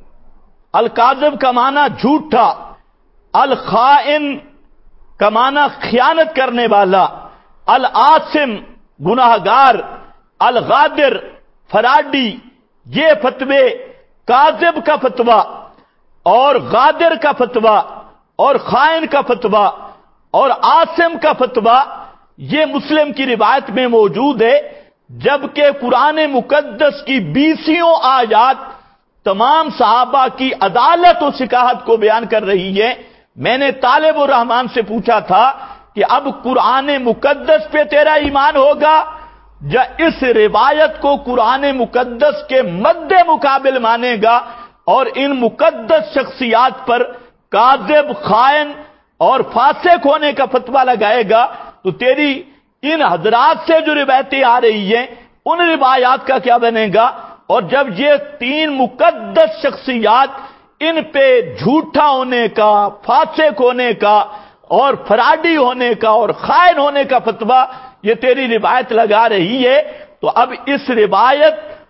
الکاذب کا معنی جھوٹا، الخائن کا معنی خیانت کرنے والا، العاصم گناہگار، الغادر فراڈی، یہ فتوے کاذب کا فتویٰ اور غادر کا فتویٰ اور خائن کا فتویٰ اور عاصم کا فتویٰ یہ مسلم کی روایت میں موجود ہے، جبکہ قرآن مقدس کی 20 آیات تمام صحابہ کی عدالت و سکاحت کو بیان کر رہی ہے۔ میں نے طالب الرحمن سے پوچھا تھا کہ اب قرآن مقدس پہ تیرا ایمان ہوگا یا اس روایت کو قرآن مقدس کے مد مقابل مانے گا اور ان مقدس شخصیات پر کاذب، خائن اور فاسق ہونے کا فتویٰ لگائے گا؟ تو تیری ان حضرات سے جو روایتیں آ رہی ہیں ان روایات کا کیا بنے گا؟ اور جب یہ 3 مقدس شخصیات ان پہ جھوٹا ہونے کا، فاسق ہونے کا اور فراڈی ہونے کا اور خائن ہونے کا فتویٰ یہ تیری روایت لگا رہی ہے، تو اب اس روایت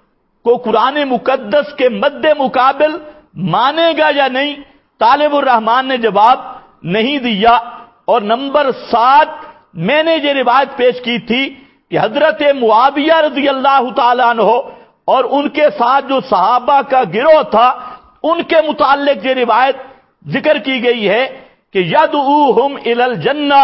کو قرآن مقدس کے مد مقابل مانے گا یا نہیں؟ طالب الرحمن نے جواب نہیں دیا۔ اور نمبر 7 میں نے یہ روایت پیش کی تھی کہ حضرت معاویہ رضی اللہ تعالیٰ عنہ اور ان کے ساتھ جو صحابہ کا گروہ تھا ان کے متعلق یہ روایت ذکر کی گئی ہے کہ یدعوہم الی الجنہ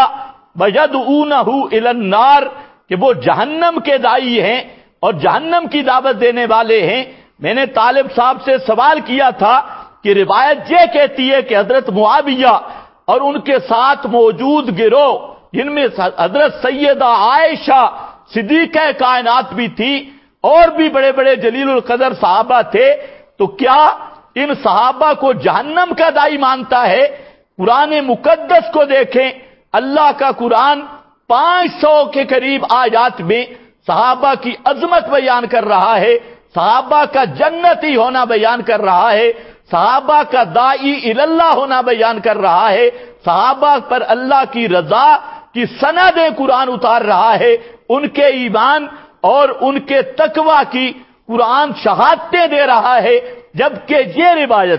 ویدعونہ الی النار، کہ وہ جہنم کے داعی ہیں اور جہنم کی دعوت دینے والے ہیں۔ میں نے طالب صاحب سے سوال کیا تھا کہ روایت یہ کہتی ہے کہ حضرت معاویہ اور ان کے ساتھ موجود گروہ جن میں حضرت سیدہ عائشہ صدیقہ کائنات بھی تھی اور بھی بڑے بڑے جلیل القدر صحابہ تھے، تو کیا ان صحابہ کو جہنم کا داعی مانتا ہے؟ قرآن مقدس کو دیکھیں، اللہ کا قرآن 500 کے قریب آیات میں صحابہ کی عظمت بیان کر رہا ہے، صحابہ کا جنتی ہونا بیان کر رہا ہے، صحابہ کا داعی اللہ ہونا بیان کر رہا ہے، صحابہ پر اللہ کی رضا کی سند قرآن اتار رہا ہے، ان کے ایمان اور ان کے تقوی کی قرآن شہادتیں دے رہا ہے، جبکہ یہ روایت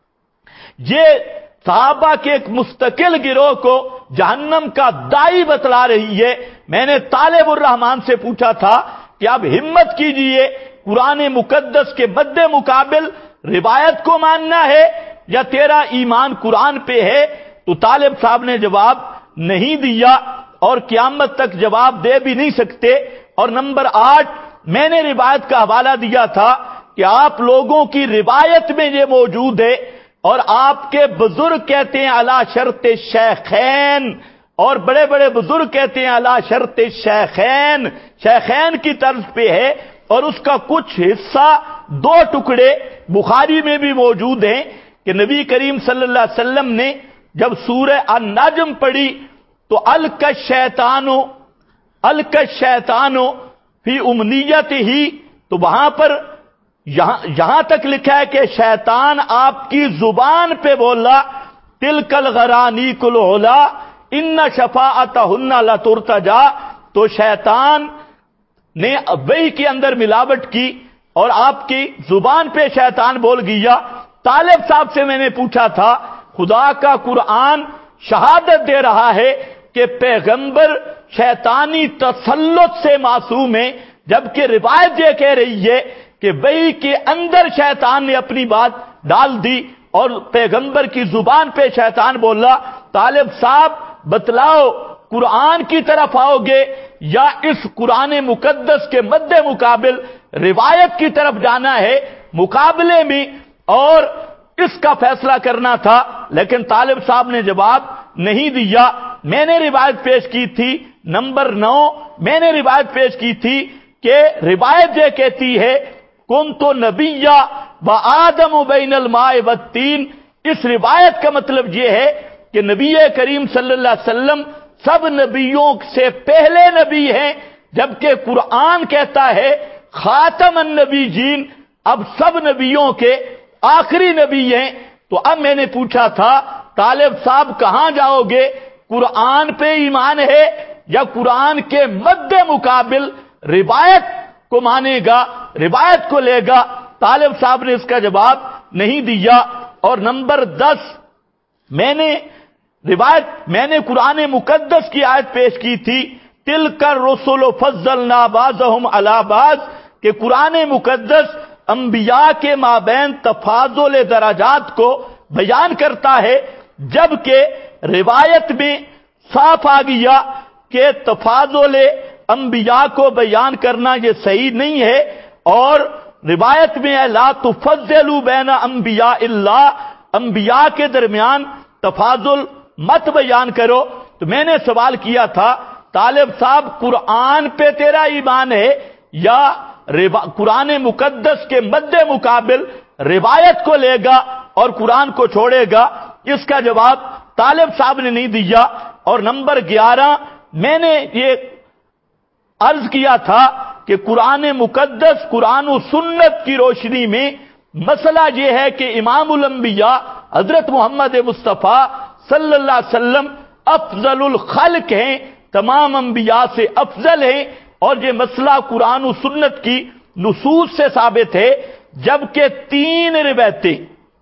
یہ صحابہ کے ایک مستقل گروہ کو جہنم کا داعی بتلا رہی ہے۔ میں نے طالب الرحمن سے پوچھا تھا کہ اب ہمت کیجئے، قرآن مقدس کے مد مقابل روایت کو ماننا ہے یا تیرا ایمان قرآن پہ ہے؟ تو طالب صاحب نے جواب نہیں دیا اور قیامت تک جواب دے بھی نہیں سکتے۔ اور نمبر 8 میں نے روایت کا حوالہ دیا تھا کہ آپ لوگوں کی روایت میں یہ موجود ہے اور آپ کے بزرگ کہتے ہیں علی شرط شیخین، اور بڑے بڑے بزرگ کہتے ہیں علی شرط شیخین، شیخین کی طرز پہ ہے، اور اس کا کچھ حصہ 2 ٹکڑے بخاری میں بھی موجود ہیں کہ نبی کریم صلی اللہ علیہ وسلم نے جب سورہ النجم پڑھی تو الک الشیطان فی امنیت ہی، تو وہاں پر یہاں تک لکھا ہے کہ شیطان آپ کی زبان پہ بولا تلک الغرانیق العلا ان شفاعتہن لترتجا، تو شیطان نے وحی کے اندر ملاوٹ کی اور آپ کی زبان پہ شیطان بول گیا۔ طالب صاحب سے میں نے پوچھا تھا خدا کا قرآن شہادت دے رہا ہے کہ پیغمبر شیطانی تسلط سے معصوم ہے، جبکہ روایت یہ کہہ رہی ہے کہ وحی کے اندر شیطان نے اپنی بات ڈال دی اور پیغمبر کی زبان پہ شیطان بولا۔ طالب صاحب بتلاؤ قرآن کی طرف آؤ گے یا اس قرآن مقدس کے مد مقابل روایت کی طرف جانا ہے؟ مقابلے میں اور اس کا فیصلہ کرنا تھا، لیکن طالب صاحب نے جواب نہیں دیا۔ میں نے روایت پیش کی تھی نمبر 9 میں نے روایت پیش کی تھی کہ روایت یہ کہتی ہے کنت نبیّا و آدم بین الماء والتین، اس روایت کا مطلب یہ ہے کہ نبی کریم صلی اللہ علیہ وسلم سب نبیوں سے پہلے نبی ہیں، جبکہ قرآن کہتا ہے خاتم النبیین، اب سب نبیوں کے آخری نبی ہیں۔ تو اب میں نے پوچھا تھا طالب صاحب کہاں جاؤ گے؟ قرآن پہ ایمان ہے یا قرآن کے مد مقابل روایت کو مانے گا، روایت کو لے گا؟ طالب صاحب نے اس کا جواب نہیں دیا۔ اور نمبر 10 میں نے قرآن مقدس کی آیت پیش کی تھی تلک الرسل فضلنا بعضهم علی بعض، کہ قرآن مقدس انبیاء کے مابین تفاضل درجات کو بیان کرتا ہے، جبکہ روایت میں صاف آ گیا کہ تفاضل انبیاء کو بیان کرنا یہ صحیح نہیں ہے، اور روایت میں ہے لا تفضلوا بین انبیاء اللہ، انبیاء کے درمیان تفاضل مت بیان کرو۔ تو میں نے سوال کیا تھا طالب صاحب قرآن پہ تیرا ایمان ہے یا قرآن مقدس کے مد مقابل روایت کو لے گا اور قرآن کو چھوڑے گا؟ اس کا جواب طالب صاحب نے نہیں دیا۔ اور نمبر 11 میں نے یہ عرض کیا تھا کہ قرآن مقدس قرآن و سنت کی روشنی میں مسئلہ یہ ہے کہ امام الانبیاء حضرت محمد مصطفیٰ صلی اللہ علیہ وسلم افضل الخلق ہیں، تمام انبیاء سے افضل ہیں، اور یہ مسئلہ قرآن و سنت کی نصوص سے ثابت ہے، جبکہ 3 روایتیں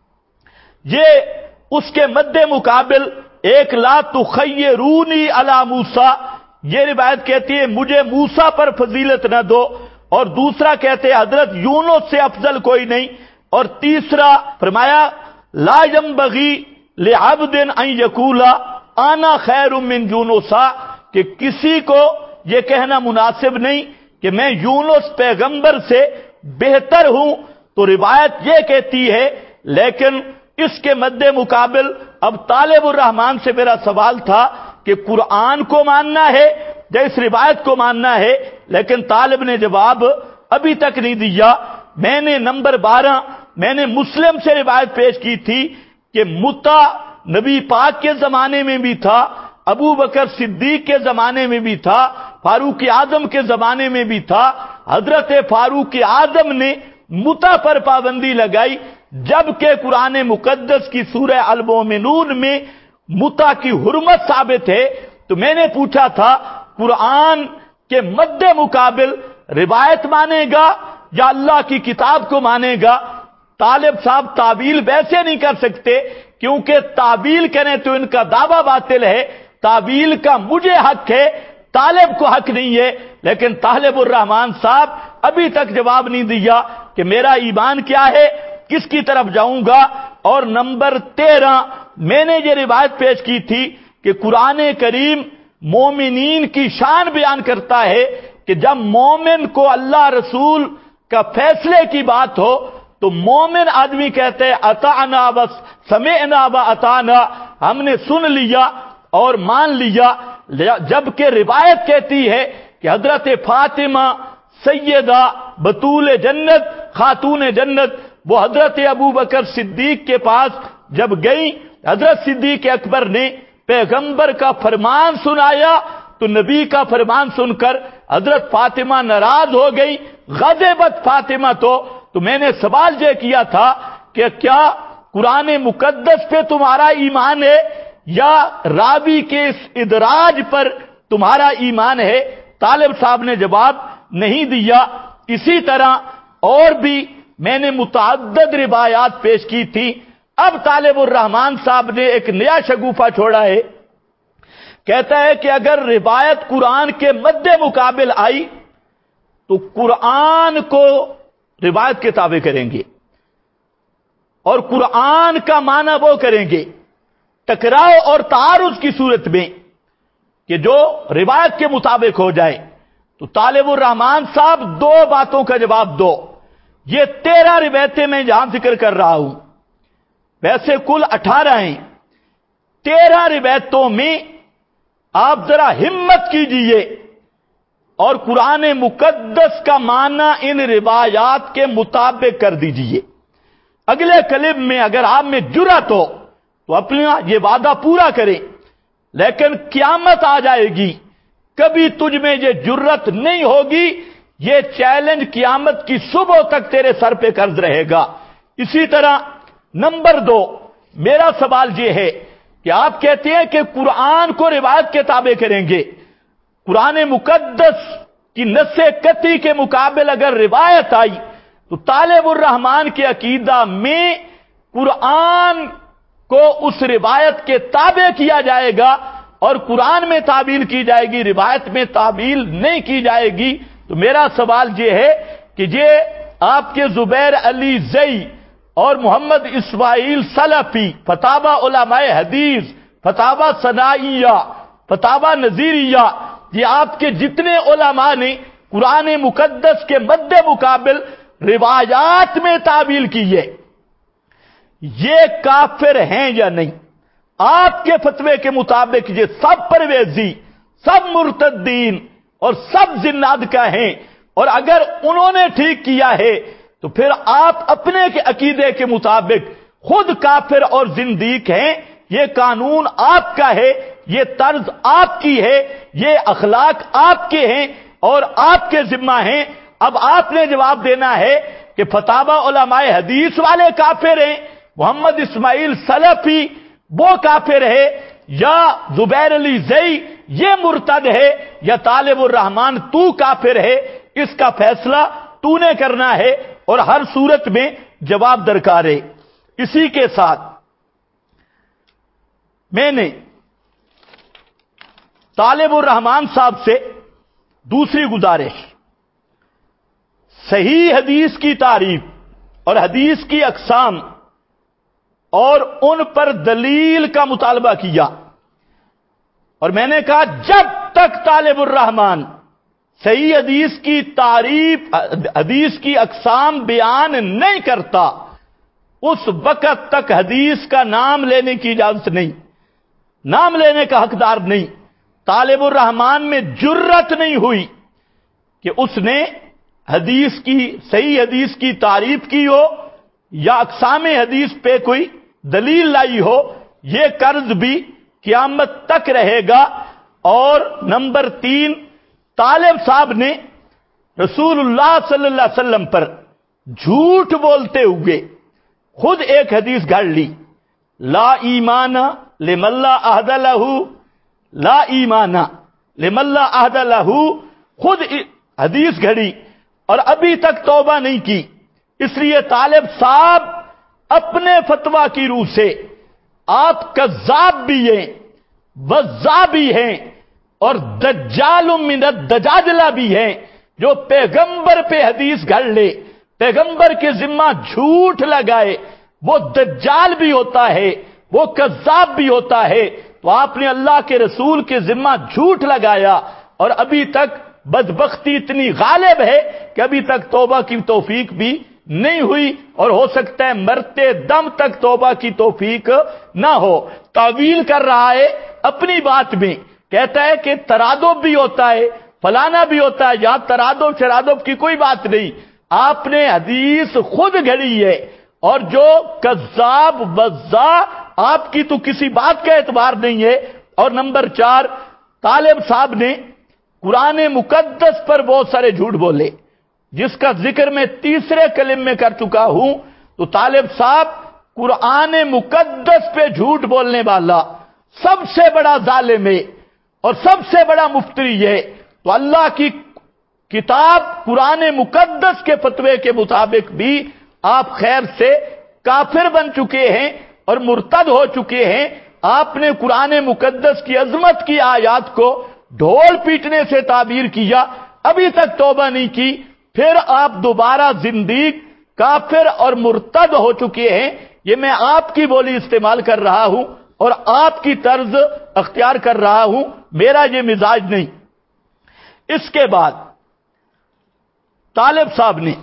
یہ اس کے مد مقابل، ایک لا تخیرونی علی موسیٰ، یہ روایت کہتی ہے مجھے موسیٰ پر فضیلت نہ دو، اور دوسرا کہتے ہیں حضرت یونس سے افضل کوئی نہیں، اور تیسرا فرمایا لا ينبغی لعبد ان یقول انا خیر من یونس، کہ کسی کو یہ کہنا مناسب نہیں کہ میں یونس پیغمبر سے بہتر ہوں۔ تو روایت یہ کہتی ہے، لیکن اس کے مد مقابل اب طالب الرحمن سے میرا سوال تھا کہ قرآن کو ماننا ہے یا اس روایت کو ماننا ہے، لیکن طالب نے جواب ابھی تک نہیں دیا۔ میں نے نمبر 12 میں نے مسلم سے روایت پیش کی تھی کہ متا نبی پاک کے زمانے میں بھی تھا، ابو بکر صدیق کے زمانے میں بھی تھا، فاروق اعظم کے زمانے میں بھی تھا۔ حضرت فاروق اعظم نے متا پر پابندی لگائی، جبکہ قرآن مقدس کی سورہ المومنون میں متا کی حرمت ثابت ہے۔ تو میں نے پوچھا تھا قرآن کے مد مقابل روایت مانے گا یا اللہ کی کتاب کو مانے گا؟ طالب صاحب تعویل ویسے نہیں کر سکتے، کیونکہ تعویل کریں تو ان کا دعویٰ باطل ہے، تعویل کا مجھے حق ہے، طالب کو حق نہیں ہے۔ لیکن طالب الرحمن صاحب ابھی تک جواب نہیں دیا کہ میرا ایمان کیا ہے، کس کی طرف جاؤں گا۔ اور نمبر 13 میں نے یہ روایت پیش کی تھی کہ قرآن کریم مومنین کی شان بیان کرتا ہے کہ جب مومن کو اللہ رسول کا فیصلے کی بات ہو تو مومن آدمی کہتے ہیں اطعنا بس سمعنا و اطعنا، ہم نے سن لیا اور مان لیا، جبکہ روایت کہتی ہے کہ حضرت فاطمہ سیدہ بطول جنت خاتون جنت وہ حضرت ابو بکر صدیق کے پاس جب گئی، حضرت صدیق اکبر نے پیغمبر کا فرمان سنایا تو نبی کا فرمان سن کر حضرت فاطمہ ناراض ہو گئی، غضبت فاطمہ تو میں نے سوال یہ کیا تھا کہ کیا قرآن مقدس پہ تمہارا ایمان ہے یا راوی کے اس ادراج پر تمہارا ایمان ہے؟ طالب صاحب نے جواب نہیں دیا۔ اسی طرح اور بھی میں نے متعدد روایات پیش کی تھی۔ اب طالب الرحمن صاحب نے ایک نیا شگوفہ چھوڑا ہے، کہتا ہے کہ اگر روایت قرآن کے مد مقابل آئی تو قرآن کو روایت کے تابع کریں گے اور قرآن کا معنی وہ کریں گے، ٹکراؤ اور تعارض کی صورت میں کہ جو روایت کے مطابق ہو جائے۔ تو طالب الرحمن صاحب 2 باتوں کا جواب دو۔ یہ 13 روایتیں میں جہاں ذکر کر رہا ہوں، ویسے کل 18 ہیں، 13 روایتوں میں آپ ذرا ہمت کیجئے اور قرآن مقدس کا معنی ان روایات کے مطابق کر دیجئے۔ اگلے کلب میں اگر آپ میں جرأت ہو تو اپنا یہ وعدہ پورا کریں، لیکن قیامت آ جائے گی، کبھی تجھ میں یہ جرأت نہیں ہوگی، یہ چیلنج قیامت کی صبح تک تیرے سر پہ قرض رہے گا۔ اسی طرح نمبر 2 میرا سوال یہ ہے کہ آپ کہتے ہیں کہ قرآن کو روایت کے تابع کریں گے، قرآن مقدس کی نص قطعی کے مقابل اگر روایت آئی تو طالب الرحمن کے عقیدہ میں قرآن کو اس روایت کے تابع کیا جائے گا اور قرآن میں تعبیل کی جائے گی، روایت میں تعبیل نہیں کی جائے گی۔ تو میرا سوال یہ ہے کہ یہ آپ کے زبیر علی زئی اور محمد اسماعیل سلفی فتاوی علماء حدیث فتاوا ثنائیہ، فتاوا نظیریہ، یہ آپ کے جتنے علماء نے قرآن مقدس کے مد مقابل روایات میں تعویل کی ہے، یہ کافر ہیں یا نہیں؟ آپ کے فتوے کے مطابق یہ سب پرویزی، سب مرتدین اور سب زناد کا ہیں، اور اگر انہوں نے ٹھیک کیا ہے تو پھر آپ اپنے کے عقیدے کے مطابق خود کافر اور زندیق ہیں۔ یہ قانون آپ کا ہے، یہ طرز آپ کی ہے، یہ اخلاق آپ کے ہیں اور آپ کے ذمہ ہیں۔ اب آپ نے جواب دینا ہے کہ فتاوا علماء حدیث والے کافر ہیں، محمد اسماعیل سلفی وہ کافر ہے، یا زبیر علی زئی یہ مرتد ہے، یا طالب الرحمان تو کافر ہے۔ اس کا فیصلہ تو نے کرنا ہے، اور ہر صورت میں جواب درکار ہے۔ اسی کے ساتھ میں نے طالب الرحمان صاحب سے دوسری گزارش، صحیح حدیث کی تعریف اور حدیث کی اقسام اور ان پر دلیل کا مطالبہ کیا، اور میں نے کہا جب تک طالب الرحمان صحیح حدیث کی تعریف، حدیث کی اقسام بیان نہیں کرتا، اس وقت تک حدیث کا نام لینے کی اجازت نہیں، نام لینے کا حقدار نہیں۔ طالب الرحمان میں جرت نہیں ہوئی کہ اس نے حدیث کی، صحیح حدیث کی تعریف کی ہو یا اقسام حدیث پہ کوئی دلیل لائی ہو، یہ قرض بھی قیامت تک رہے گا۔ اور نمبر 3، طالب صاحب نے رسول اللہ صلی اللہ علیہ وسلم پر جھوٹ بولتے ہوئے خود ایک حدیث گھڑ لی، لا ایمان لمن لا عہد لہ، لا ایمان لمن لا عہد لہ، خود حدیث گھڑی اور ابھی تک توبہ نہیں کی۔ اس لیے طالب صاحب اپنے فتویٰ کی روح سے آپ کذاب بھی ہیں، وضاع بھی ہیں، اور دجال من الدجاجلہ بھی ہیں، جو پیغمبر پہ حدیث گھڑ لے، پیغمبر کے ذمہ جھوٹ لگائے، وہ دجال بھی ہوتا ہے، وہ کذاب بھی ہوتا ہے۔ تو آپ نے اللہ کے رسول کے ذمہ جھوٹ لگایا، اور ابھی تک بدبختی اتنی غالب ہے کہ ابھی تک توبہ کی توفیق بھی نہیں ہوئی، اور ہو سکتا ہے مرتے دم تک توبہ کی توفیق نہ ہو۔ تعویل کر رہا ہے اپنی بات میں، کہتا ہے کہ ترادف بھی ہوتا ہے، فلانا بھی ہوتا ہے، یہاں ترادف شرادف کی کوئی بات نہیں۔ آپ نے حدیث خود گھڑی ہے، اور جو کذاب وضاع، آپ کی تو کسی بات کا اعتبار نہیں ہے۔ اور نمبر 4، طالب صاحب نے قرآن مقدس پر بہت سارے جھوٹ بولے، جس کا ذکر میں تیسرے کلم میں کر چکا ہوں۔ تو طالب صاحب قرآن مقدس پہ جھوٹ بولنے والا سب سے بڑا ظالم ہے اور سب سے بڑا مفتری ہے۔ تو اللہ کی کتاب قرآن مقدس کے فتوے کے مطابق بھی آپ خیر سے کافر بن چکے ہیں اور مرتد ہو چکے ہیں۔ آپ نے قرآن مقدس کی عظمت کی آیات کو ڈھول پیٹنے سے تعبیر کیا، ابھی تک توبہ نہیں کی، پھر آپ دوبارہ زندیق، کافر اور مرتد ہو چکے ہیں۔ یہ میں آپ کی بولی استعمال کر رہا ہوں اور آپ کی طرز اختیار کر رہا ہوں، میرا یہ مزاج نہیں۔ اس کے بعد طالب صاحب نے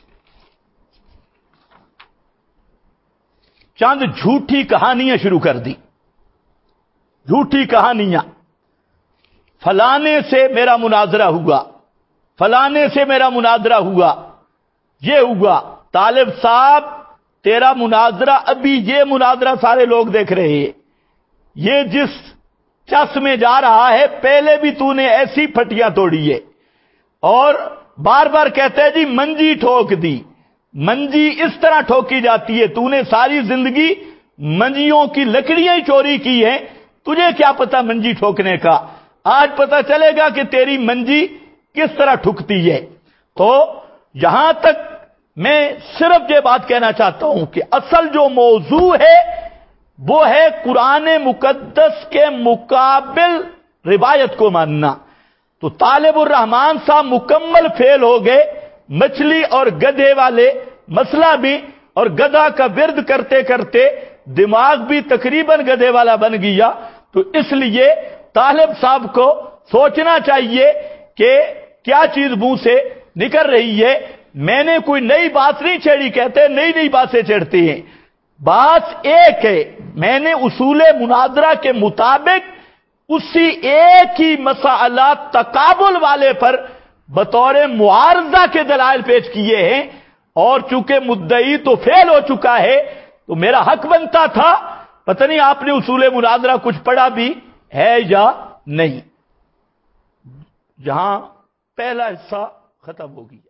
چند جھوٹی کہانیاں شروع کر دی، جھوٹی کہانیاں، فلانے سے میرا مناظرہ ہوا، فلانے سے میرا مناظرہ ہوا، یہ ہوا۔ طالب صاحب تیرا مناظرہ، ابھی یہ مناظرہ سارے لوگ دیکھ رہے ہیں، یہ جس چس میں جا رہا ہے، پہلے بھی تو نے ایسی پھٹیاں توڑی ہے، اور بار بار کہتا ہے جی منجی ٹھوک دی۔ منجی اس طرح ٹھوکی جاتی ہے، تو نے ساری زندگی منجیوں کی لکڑیاں ہی چوری کی ہیں، تجھے کیا پتا منجی ٹھوکنے کا؟ آج پتا چلے گا کہ تیری منجی کس طرح ٹھکتی ہے۔ تو یہاں تک میں صرف یہ بات کہنا چاہتا ہوں کہ اصل جو موضوع ہے وہ ہے قرآن مقدس کے مقابل روایت کو ماننا۔ تو طالب الرحمان صاحب مکمل فیل ہو گئے، مچھلی اور گدھے والے مسئلہ بھی، اور گدھا کا ورد کرتے کرتے دماغ بھی تقریباً گدھے والا بن گیا۔ تو اس لیے طالب صاحب کو سوچنا چاہیے کہ کیا چیز منہ سے نکل رہی ہے. میں نے کوئی نئی بات نہیں چھیڑی. کہتے نئی نئی باتیں چھیڑتی ہیں. بات ایک ہے، میں نے اصول مناظرہ کے مطابق اسی ایک ہی مسئلہ تقابل والے پر بطور معارضہ کے دلائل پیش کیے ہیں، اور چونکہ مدعی تو فیل ہو چکا ہے تو میرا حق بنتا تھا. پتہ نہیں آپ نے اصول مناظرہ کچھ پڑھا بھی ہے یا نہیں. جہاں پہلا حصہ ختم ہوگی.